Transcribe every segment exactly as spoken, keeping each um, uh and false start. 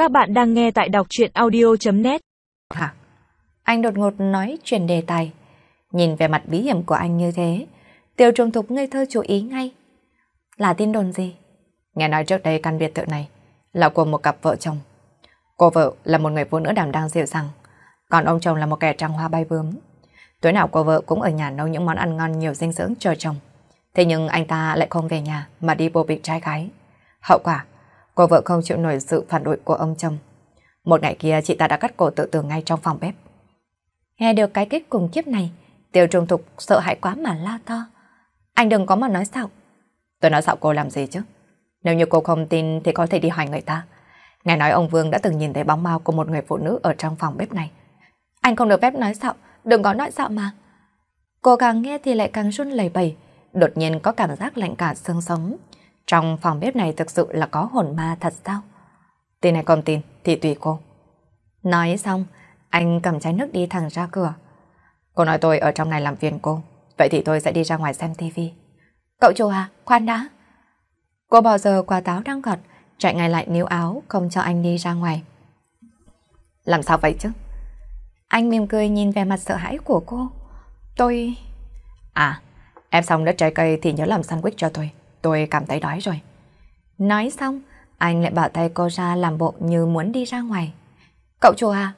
Các bạn đang nghe tại đọc truyện audio chấm net. Hả? Anh đột ngột nói chuyển đề tài. Nhìn về mặt bí hiểm của anh như thế, Tiêu Trung Thục ngây thơ chú ý ngay. Là tin đồn gì? Nghe nói trước đây căn biệt thự này là của một cặp vợ chồng. Cô vợ là một người phụ nữ đảm đang dịu dàng, còn ông chồng là một kẻ trăng hoa bay bướm. Tối nào cô vợ cũng ở nhà nấu những món ăn ngon nhiều dinh dưỡng chờ chồng. Thế nhưng anh ta lại không về nhà mà đi bồ bịch trai gái. Hậu quả, cô vợ không chịu nổi sự phản đối của ông chồng. Một ngày kia chị ta đã cắt cổ tự tử ngay trong phòng bếp. Nghe được cái kết cùng kiếp này, Tiêu Trung Thục sợ hãi quá mà la to. Anh đừng có mà nói xạo. Tôi nói xạo cô làm gì chứ? Nếu như cô không tin thì có thể đi hỏi người ta. Nghe nói ông Vương đã từng nhìn thấy bóng ma của một người phụ nữ ở trong phòng bếp này. Anh không được phép nói xạo, đừng có nói xạo mà. Cô càng nghe thì lại càng run lẩy bẩy, đột nhiên có cảm giác lạnh cả xương sống. Trong phòng bếp này thực sự là có hồn ma thật sao? Tin hay không tin thì tùy cô. Nói xong, anh cầm chai nước đi thẳng ra cửa. Cô nói tôi ở trong này làm phiền cô, vậy thì tôi sẽ đi ra ngoài xem tivi. Cậu chủ à, khoan đã. Cô bỏ giờ quả táo đang gọt, chạy ngay lại níu áo không cho anh đi ra ngoài. Làm sao vậy chứ? Anh mỉm cười nhìn về mặt sợ hãi của cô. Tôi... À, em xong đất trái cây thì nhớ làm sandwich cho tôi. Tôi cảm thấy đói rồi. Nói xong, anh lại bảo tay cô ra làm bộ như muốn đi ra ngoài. Cậu chủ à?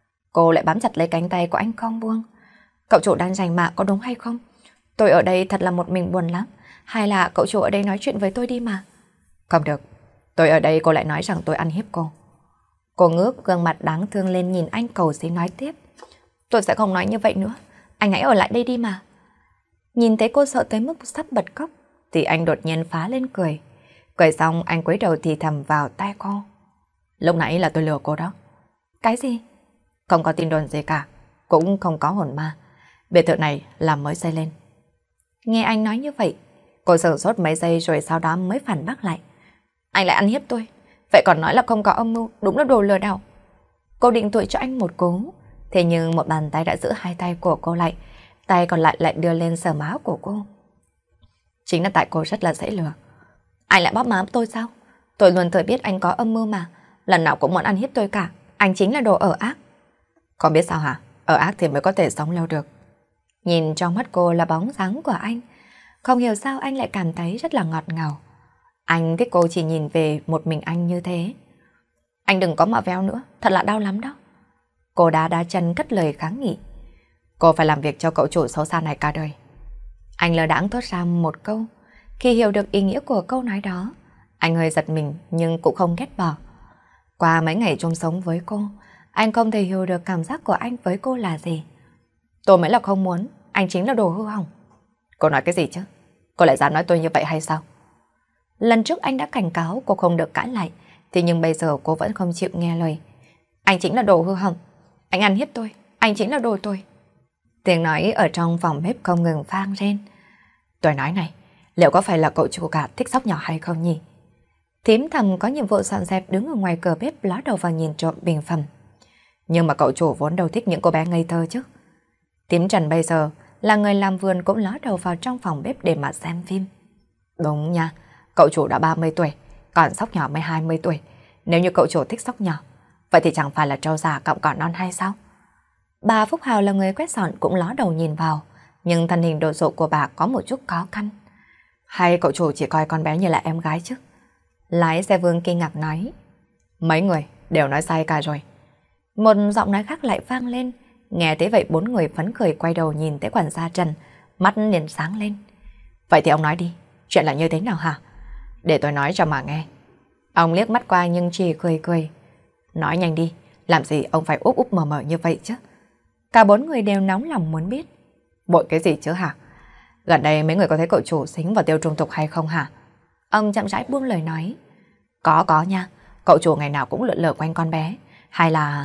Cô lại bám chặt lấy cánh tay của anh không buông. Cậu chủ đang giành mạ có đúng hay không? Tôi ở đây thật là một mình buồn lắm. Hay là cậu chủ ở đây nói chuyện với tôi đi mà? Không được. Tôi ở đây cô lại nói rằng tôi ăn hiếp cô. Cô ngước gương mặt đáng thương lên nhìn anh cầu xin nói tiếp. Tôi sẽ không nói như vậy nữa. Anh hãy ở lại đây đi mà. Nhìn thấy cô sợ tới mức sắp bật khóc thì anh đột nhiên phá lên cười. Cười xong anh cúi đầu thì thầm vào tai cô. Lúc nãy là tôi lừa cô đó. Cái gì? Không có tin đồn gì cả, cũng không có hồn ma. Biệt thự này là mới xây lên. Nghe anh nói như vậy, cô sửng sốt mấy giây rồi sau đó mới phản bác lại. Anh lại ăn hiếp tôi, vậy còn nói là không có âm mưu, đúng là đồ lừa đảo. Cô định tội cho anh một cú, thế nhưng một bàn tay đã giữ hai tay của cô lại, tay còn lại lại đưa lên sờ má của cô. Chính là tại cô rất là dễ lừa. Anh lại bóp má tôi sao? Tôi luôn thừa biết anh có âm mưu mà, lần nào cũng muốn ăn hiếp tôi cả. Anh chính là đồ ở ác. Con biết sao hả? Ở ác thì mới có thể sống lâu được. Nhìn trong mắt cô là bóng dáng của anh. Không hiểu sao anh lại cảm thấy rất là ngọt ngào. Anh thích cô chỉ nhìn về một mình anh như thế. Anh đừng có mà véo nữa, thật là đau lắm đó. Cô đá đá chân cất lời kháng nghị. Cô phải làm việc cho cậu chủ xấu xa này cả đời. Anh lơ đãng thốt ra một câu. Khi hiểu được ý nghĩa của câu nói đó, anh hơi giật mình nhưng cũng không ghét bỏ. Qua mấy ngày chung sống với cô, anh không thể hiểu được cảm giác của anh với cô là gì. Tôi mới là không muốn, anh chính là đồ hư hỏng. Cô nói cái gì chứ? Cô lại dám nói tôi như vậy hay sao? Lần trước anh đã cảnh cáo cô không được cãi lại, thế nhưng bây giờ cô vẫn không chịu nghe lời. Anh chính là đồ hư hỏng. Anh ăn hiếp tôi, anh chính là đồ tôi. Tiếng nói ở trong phòng bếp không ngừng vang lên. Tôi nói này, liệu có phải là cậu chủ cả thích sóc nhỏ hay không nhỉ? Thím thầm có nhiệm vụ dọn dẹp đứng ở ngoài cửa bếp ló đầu vào nhìn trộm bình phẩm. Nhưng mà cậu chủ vốn đâu thích những cô bé ngây thơ chứ. Thím Trần bây giờ là người làm vườn cũng ló đầu vào trong phòng bếp để mà xem phim. Đúng nha, cậu chủ đã ba mươi tuổi, còn sóc nhỏ mới hai mươi tuổi. Nếu như cậu chủ thích sóc nhỏ, vậy thì chẳng phải là trâu già cọng cỏ non hay sao? Bà Phúc Hào là người quét dọn cũng ló đầu nhìn vào, nhưng thân hình đồ sộ của bà có một chút khó khăn. Hay cậu chủ chỉ coi con bé như là em gái chứ? Lái xe Vương kinh ngạc nói. Mấy người đều nói sai cả rồi. Một giọng nói khác lại vang lên. Nghe thế vậy bốn người phấn khởi quay đầu nhìn tới quản gia Trần, mắt liền sáng lên. Vậy thì ông nói đi, chuyện là như thế nào hả? Để tôi nói cho mà nghe. Ông liếc mắt qua nhưng chỉ cười cười. Nói nhanh đi, làm gì ông phải úp úp mờ mờ như vậy chứ? Cả bốn người đều nóng lòng muốn biết. Bội cái gì chứ hả? Gần đây mấy người có thấy cậu chủ xính vào Tiêu Trung Thục hay không hả? Ông chậm rãi buông lời nói. Có có nha, cậu chủ ngày nào cũng lượn lờ quanh con bé. Hay là...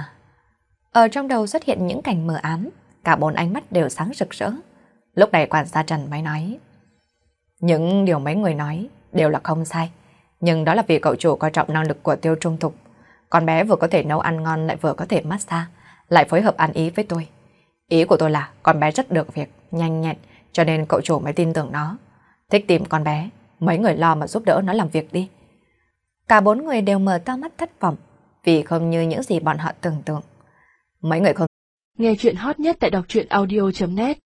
Ở trong đầu xuất hiện những cảnh mờ ám, cả bốn ánh mắt đều sáng rực rỡ. Lúc này quản gia Trần mới nói. Những điều mấy người nói đều là không sai. Nhưng đó là vì cậu chủ coi trọng năng lực của Tiêu Trung Thục. Con bé vừa có thể nấu ăn ngon lại vừa có thể massage, lại phối hợp ăn ý với tôi. Ý của tôi là con bé rất được việc, nhanh nhẹn, cho nên cậu chủ mới tin tưởng nó. Thích tìm con bé, mấy người lo mà giúp đỡ nó làm việc đi. Cả bốn người đều mở to mắt thất vọng. vì không như những gì bọn họ tưởng tượng. Mấy người không... Nghe chuyện hot nhất tại đọc truyện audio chấm net